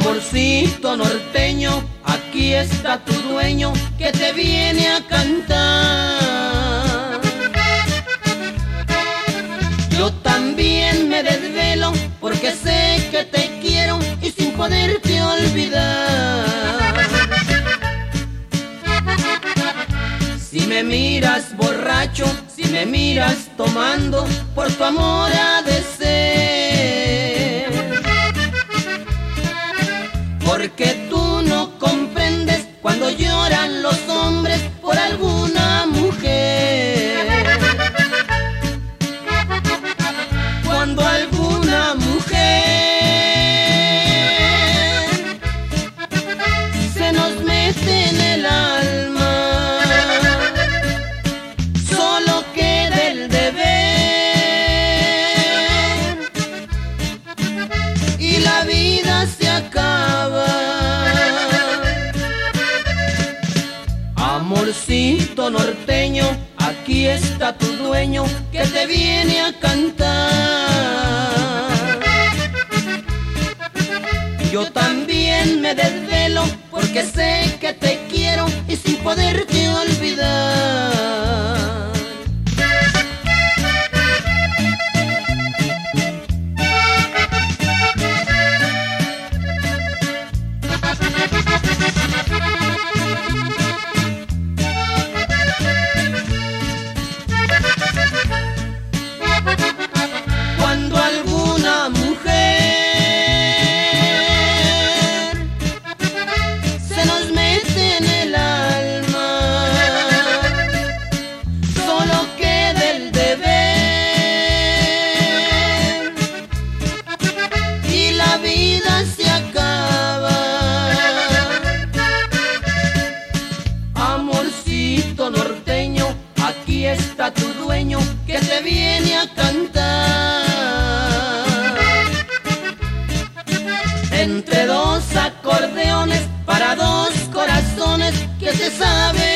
Amorcito norteño, aquí está tu dueño que te viene a cantar. Yo también me desvelo porque sé que te quiero y sin poderte olvidar. Si me miras borracho, si me miras tomando, por tu amor ha de ser. Porque tú no comprendes cuando lloran los hombres por alguna mujer. Cuando alguna mujer se nos mete en el alma, solo queda el deber y la vida se acaba. Amorcito norteño, aquí está tu dueño que te viene a cantar. Yo también me desvelo porque sé que te quiero y sin poderte olvidar. Cuando alguna mujer se nos mete en el alma, solo queda el deber y la vida se acaba. Amorcito norteño, aquí está tu dueño que te viene a cantar. Entre dos acordeones para dos corazones que se saben